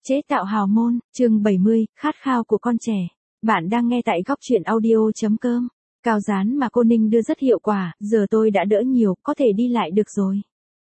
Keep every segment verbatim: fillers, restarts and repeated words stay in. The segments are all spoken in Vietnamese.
Chế tạo hào môn, chương bảy mươi, khát khao của con trẻ. Bạn đang nghe tại góc truyện audio.com. Cao dán mà cô Ninh đưa rất hiệu quả, giờ tôi đã đỡ nhiều, có thể đi lại được rồi.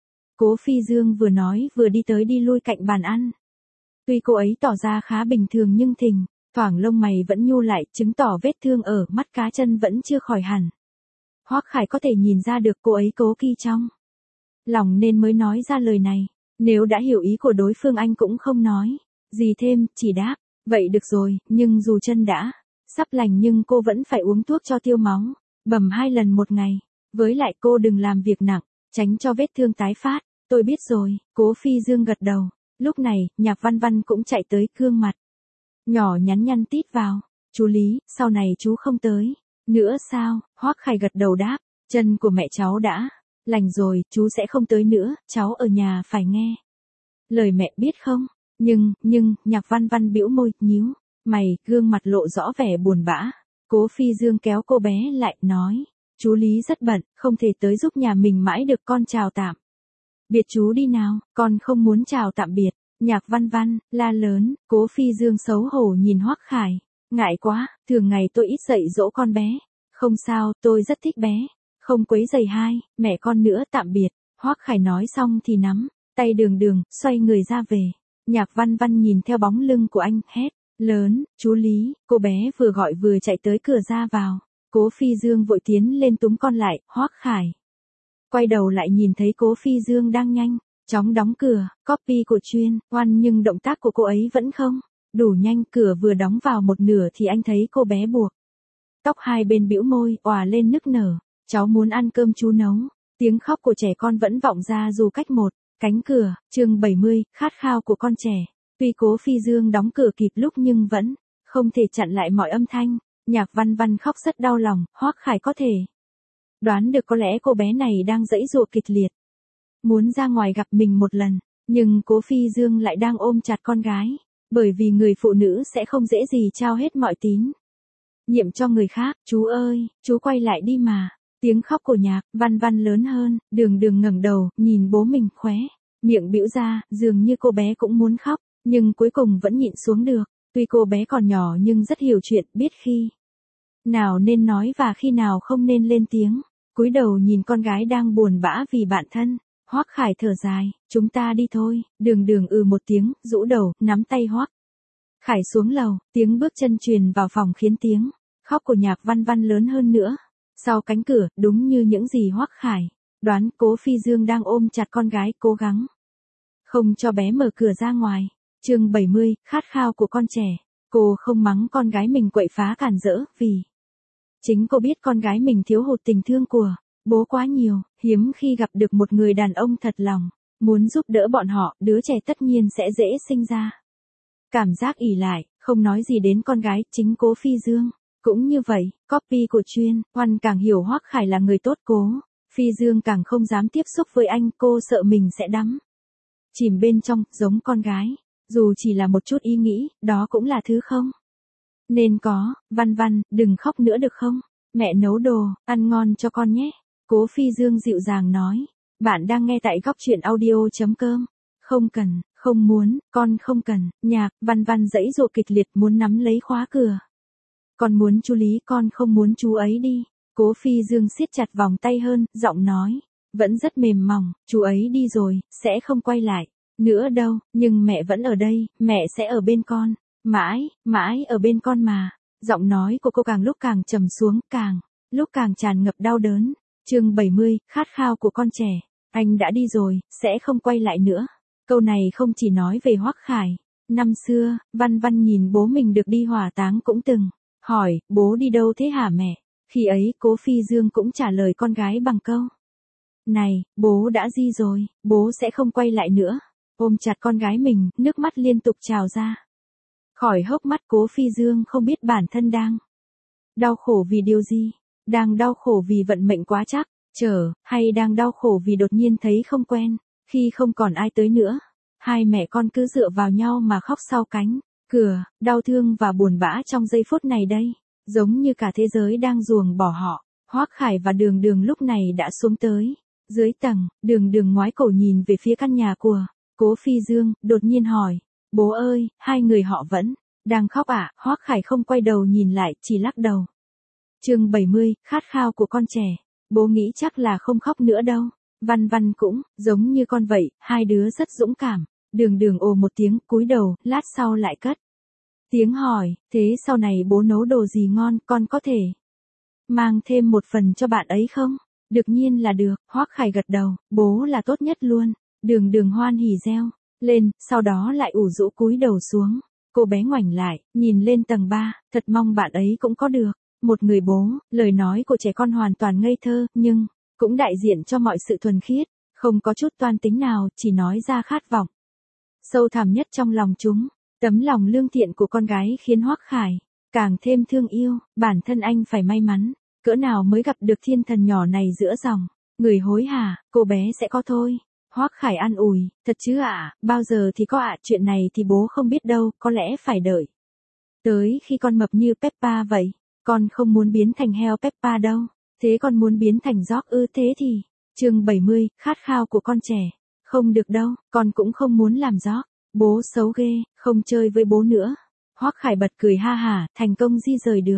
Cố Phi Dương vừa nói vừa đi tới đi lui cạnh bàn ăn. Tuy cô ấy tỏ ra khá bình thường nhưng thình thoảng lông mày vẫn nhô lại, chứng tỏ vết thương ở mắt cá chân vẫn chưa khỏi hẳn. Hoắc Khải có thể nhìn ra được cô ấy cố kỳ trong lòng nên mới nói ra lời này. Nếu đã hiểu ý của đối phương anh cũng không nói gì thêm, chỉ đáp, vậy được rồi, nhưng dù chân đã sắp lành nhưng cô vẫn phải uống thuốc cho tiêu máu, bầm hai lần một ngày. Với lại cô đừng làm việc nặng, tránh cho vết thương tái phát. Tôi biết rồi, Cố Phi Dương gật đầu. Lúc này, Nhạc Văn Văn cũng chạy tới, gương mặt nhỏ nhắn nhăn tít vào. Chú Lý, sau này chú không tới nữa sao? Hoắc Khải gật đầu đáp, chân của mẹ cháu đã lành rồi, chú sẽ không tới nữa, cháu ở nhà phải nghe lời mẹ biết không? Nhưng, nhưng, Nhạc Văn Văn bĩu môi, nhíu mày, gương mặt lộ rõ vẻ buồn bã. Cố Phi Dương kéo cô bé lại, nói, chú Lý rất bận, không thể tới giúp nhà mình mãi được, con chào tạm biệt chú đi nào. Con không muốn chào tạm biệt. Nhạc Văn Văn la lớn. Cố Phi Dương xấu hổ nhìn Hoắc Khải, ngại quá, thường ngày tôi ít dạy dỗ con bé. Không sao, tôi rất thích bé, không quấy rầy hai mẹ con nữa, tạm biệt. Hoắc Khải nói xong thì nắm tay Đường Đường, xoay người ra về. Nhạc Văn Văn nhìn theo bóng lưng của anh, hét lớn, chú Lý. Cô bé vừa gọi vừa chạy tới cửa ra vào. Cố Phi Dương vội tiến lên túm con lại. Hoắc Khải quay đầu lại nhìn thấy Cố Phi Dương đang nhanh chóng đóng cửa, copy của chuyên oan, nhưng động tác của cô ấy vẫn không đủ nhanh. Cửa vừa đóng vào một nửa thì anh thấy cô bé buộc tóc hai bên, bĩu môi, òa lên nức nở. Cháu muốn ăn cơm chú nấu. Tiếng khóc của trẻ con vẫn vọng ra dù cách một cánh cửa. Chương bảy mươi, khát khao của con trẻ. Tuy Cố Phi Dương đóng cửa kịp lúc nhưng vẫn không thể chặn lại mọi âm thanh. Nhạc Văn Văn khóc rất đau lòng. Hoắc Khải có thể đoán được có lẽ cô bé này đang giãy giụa kịch liệt, muốn ra ngoài gặp mình một lần, nhưng Cố Phi Dương lại đang ôm chặt con gái, bởi vì người phụ nữ sẽ không dễ gì trao hết mọi tín nhiệm cho người khác. Chú ơi, chú quay lại đi mà. Tiếng khóc của Nhạc Văn Văn lớn hơn. Đường Đường ngẩng đầu, nhìn bố mình, khóe miệng bĩu ra, dường như cô bé cũng muốn khóc, nhưng cuối cùng vẫn nhịn xuống được. Tuy cô bé còn nhỏ nhưng rất hiểu chuyện, biết khi nào nên nói và khi nào không nên lên tiếng. Cúi đầu nhìn con gái đang buồn bã vì bạn thân. Hoắc Khải thở dài, chúng ta đi thôi. Đường Đường ừ một tiếng, rũ đầu, nắm tay Hoắc Khải xuống lầu. Tiếng bước chân truyền vào phòng khiến tiếng khóc của Nhạc Văn Văn lớn hơn nữa. Sau cánh cửa, đúng như những gì Hoắc Khải đoán, Cố Phi Dương đang ôm chặt con gái, cố gắng không cho bé mở cửa ra ngoài. Chương bảy mươi, khát khao của con trẻ. Cô không mắng con gái mình quậy phá cản rỡ, vì chính cô biết con gái mình thiếu hụt tình thương của bố quá nhiều. Hiếm khi gặp được một người đàn ông thật lòng muốn giúp đỡ bọn họ, đứa trẻ tất nhiên sẽ dễ sinh ra cảm giác ỷ lại. Không nói gì đến con gái, chính Cố Phi Dương cũng như vậy. Copy của chuyên oan càng hiểu Hoắc Khải là người tốt, Cố Phi Dương càng không dám tiếp xúc với anh. Cô sợ mình sẽ đắm chìm bên trong, giống con gái. Dù chỉ là một chút ý nghĩ, đó cũng là thứ không nên có. Văn Văn, đừng khóc nữa được không? Mẹ nấu đồ ăn ngon cho con nhé. Cố Phi Dương dịu dàng nói. Bạn đang nghe tại góc truyện audio.com. Không cần, không muốn, con không cần. Nhạc Văn Văn giãy giụa kịch liệt, muốn nắm lấy khóa cửa. Con muốn chú Lý, con không muốn chú ấy đi. Cố Phi Dương siết chặt vòng tay hơn, giọng nói vẫn rất mềm mỏng. Chú ấy đi rồi, sẽ không quay lại nữa đâu, nhưng mẹ vẫn ở đây, mẹ sẽ ở bên con. Mãi, mãi ở bên con mà. Giọng nói của cô càng lúc càng trầm xuống, càng lúc càng tràn ngập đau đớn. Chương bảy mươi, khát khao của con trẻ. Anh đã đi rồi, sẽ không quay lại nữa. Câu này không chỉ nói về Hoắc Khải. Năm xưa, Văn Văn nhìn bố mình được đi hỏa táng cũng từng hỏi, bố đi đâu thế hả mẹ? Khi ấy, Cố Phi Dương cũng trả lời con gái bằng câu này, bố đã đi rồi, bố sẽ không quay lại nữa. Ôm chặt con gái mình, nước mắt liên tục trào ra khỏi hốc mắt. Cố Phi Dương không biết bản thân đang đau khổ vì điều gì. Đang đau khổ vì vận mệnh quá chắc trở, hay đang đau khổ vì đột nhiên thấy không quen, khi không còn ai tới nữa. Hai mẹ con cứ dựa vào nhau mà khóc sau cánh cửa, đau thương và buồn bã trong giây phút này đây, giống như cả thế giới đang ruồng bỏ họ. Hoắc Khải và Đường Đường lúc này đã xuống tới dưới tầng. Đường Đường ngoái cổ nhìn về phía căn nhà của Cố Phi Dương, đột nhiên hỏi, Bố ơi, hai người họ vẫn đang khóc ạ, à? Hoắc Khải không quay đầu nhìn lại, chỉ lắc đầu. Chương bảy mươi, khát khao của con trẻ. Bố nghĩ chắc là không khóc nữa đâu. Văn Văn cũng, giống như con vậy, hai đứa rất dũng cảm. Đường Đường ồ một tiếng, cúi đầu, lát sau lại cất tiếng hỏi, thế sau này bố nấu đồ gì ngon, con có thể mang thêm một phần cho bạn ấy không? Đương nhiên là được, Hoắc Khải gật đầu, bố là tốt nhất luôn. Đường Đường hoan hỉ reo lên, sau đó lại ủ rũ cúi đầu xuống. Cô bé ngoảnh lại, nhìn lên tầng ba, thật mong bạn ấy cũng có được một người bố. Lời nói của trẻ con hoàn toàn ngây thơ, nhưng cũng đại diện cho mọi sự thuần khiết, không có chút toan tính nào, chỉ nói ra khát vọng sâu thẳm nhất trong lòng chúng. Tấm lòng lương thiện của con gái khiến Hoắc Khải càng thêm thương yêu. Bản thân anh phải may mắn cỡ nào mới gặp được thiên thần nhỏ này giữa dòng người hối hả. Cô bé sẽ có thôi. Hoắc Khải an ủi, thật chứ ạ, à, bao giờ thì có ạ, à, chuyện này thì bố không biết đâu, có lẽ phải đợi tới khi con mập như Peppa vậy. Con không muốn biến thành heo Peppa đâu. Thế con muốn biến thành George ư? Thế thì, chương bảy mươi, khát khao của con trẻ. Không được đâu, con cũng không muốn làm George. Bố xấu ghê, không chơi với bố nữa. Hoắc Khải bật cười ha hả, thành công di rời được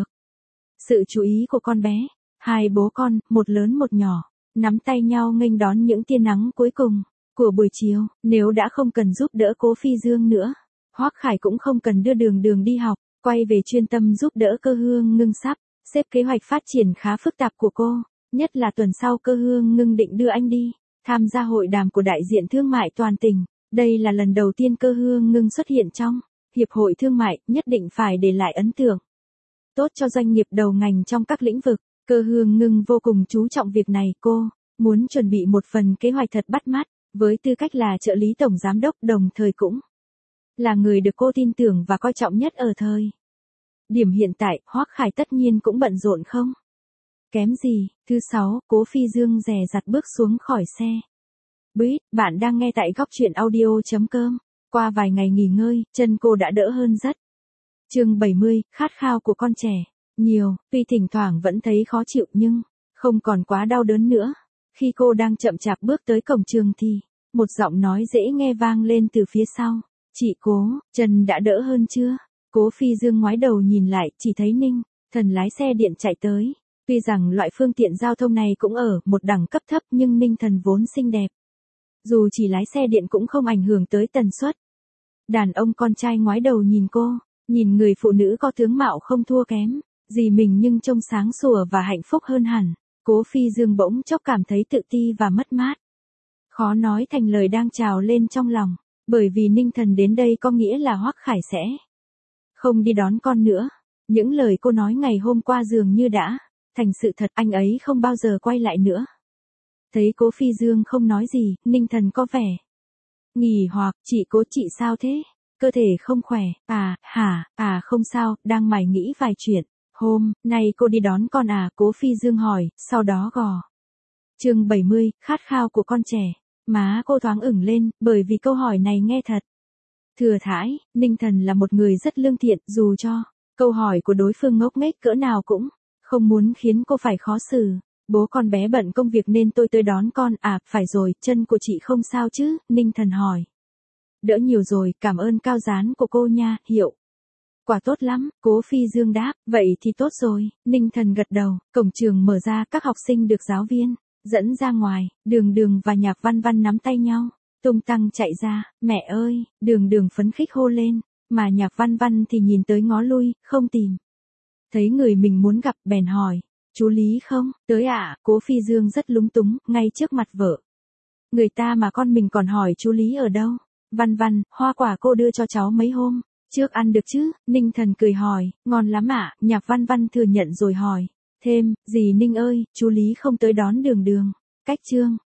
sự chú ý của con bé. Hai bố con, một lớn một nhỏ, nắm tay nhau nghênh đón những tia nắng cuối cùng của buổi chiều. Nếu đã không cần giúp đỡ Cố Phi Dương nữa, Hoắc Khải cũng không cần đưa Đường Đường đi học, quay về chuyên tâm giúp đỡ Cơ Hương Ngưng sắp xếp kế hoạch phát triển khá phức tạp của cô. Nhất là tuần sau Cơ Hương Ngưng định đưa anh đi tham gia hội đàm của đại diện thương mại toàn tỉnh. Đây là lần đầu tiên Cơ Hương Ngưng xuất hiện trong hiệp hội thương mại, nhất định phải để lại ấn tượng tốt cho doanh nghiệp đầu ngành trong các lĩnh vực. Cơ Hương Ngưng vô cùng chú trọng việc này, cô muốn chuẩn bị một phần kế hoạch thật bắt mắt, với tư cách là trợ lý tổng giám đốc, đồng thời cũng là người được cô tin tưởng và coi trọng nhất ở thời điểm hiện tại. Hoắc Khải tất nhiên cũng bận rộn không kém gì. Thứ sáu, Cố Phi Dương dè dặt bước xuống khỏi xe buýt. Bạn đang nghe tại góc truyện audio chấm com. Qua vài ngày nghỉ ngơi, chân cô đã đỡ hơn rất. Chương bảy mươi, khát khao của con trẻ. Nhiều, tuy thỉnh thoảng vẫn thấy khó chịu nhưng không còn quá đau đớn nữa. Khi cô đang chậm chạp bước tới cổng trường thì một giọng nói dễ nghe vang lên từ phía sau. Chị Cố, chân đã đỡ hơn chưa? Cố Phi Dương ngoái đầu nhìn lại, chỉ thấy Ninh Thần lái xe điện chạy tới. Tuy rằng loại phương tiện giao thông này cũng ở một đẳng cấp thấp, nhưng Ninh Thần vốn xinh đẹp. Dù chỉ lái xe điện cũng không ảnh hưởng tới tần suất. Đàn ông con trai ngoái đầu nhìn cô, nhìn người phụ nữ có tướng mạo không thua kém gì mình nhưng trông sáng sủa và hạnh phúc hơn hẳn. Cố Phi Dương bỗng chốc cảm thấy tự ti và mất mát. Khó nói thành lời đang trào lên trong lòng, bởi vì Ninh Thần đến đây có nghĩa là Hoắc Khải sẽ không đi đón con nữa. Những lời cô nói ngày hôm qua dường như đã thành sự thật, anh ấy không bao giờ quay lại nữa. Thấy Cố Phi Dương không nói gì, Ninh Thần có vẻ nghỉ hoặc, chị Cố, chị sao thế? Cơ thể không khỏe, à, hả, à không sao, đang mải nghĩ vài chuyện. Hôm nay cô đi đón con à? Cố Phi Dương hỏi, sau đó gò. Chương bảy mươi, khát khao của con trẻ. Má cô thoáng ửng lên, bởi vì câu hỏi này nghe thật thừa thãi. Ninh Thần là một người rất lương thiện, dù cho câu hỏi của đối phương ngốc nghếch cỡ nào cũng không muốn khiến cô phải khó xử. Bố con bé bận công việc nên tôi tới đón con. À, phải rồi, chân của chị không sao chứ? Ninh Thần hỏi. Đỡ nhiều rồi, cảm ơn cao dán của cô nha, hiệu quả tốt lắm. Cố Phi Dương đáp, vậy thì tốt rồi. Ninh Thần gật đầu. Cổng trường mở ra, các học sinh được giáo viên dẫn ra ngoài. Đường Đường và Nhạc Văn Văn nắm tay nhau, tung tăng chạy ra. Mẹ ơi! Đường Đường phấn khích hô lên, mà Nhạc Văn Văn thì nhìn tới ngó lui, không tìm thấy người mình muốn gặp, bèn hỏi, chú Lý không tới ạ? À? Cố Phi Dương rất lúng túng, ngay trước mặt vợ người ta mà con mình còn hỏi chú Lý ở đâu. Văn Văn, hoa quả cô đưa cho cháu mấy hôm trước ăn được chứ? Ninh Thần cười hỏi, ngon lắm ạ. À? Nhạc Văn Văn thừa nhận rồi hỏi thêm, dì Ninh ơi, chú Lý không tới đón Đường Đường. Cách chương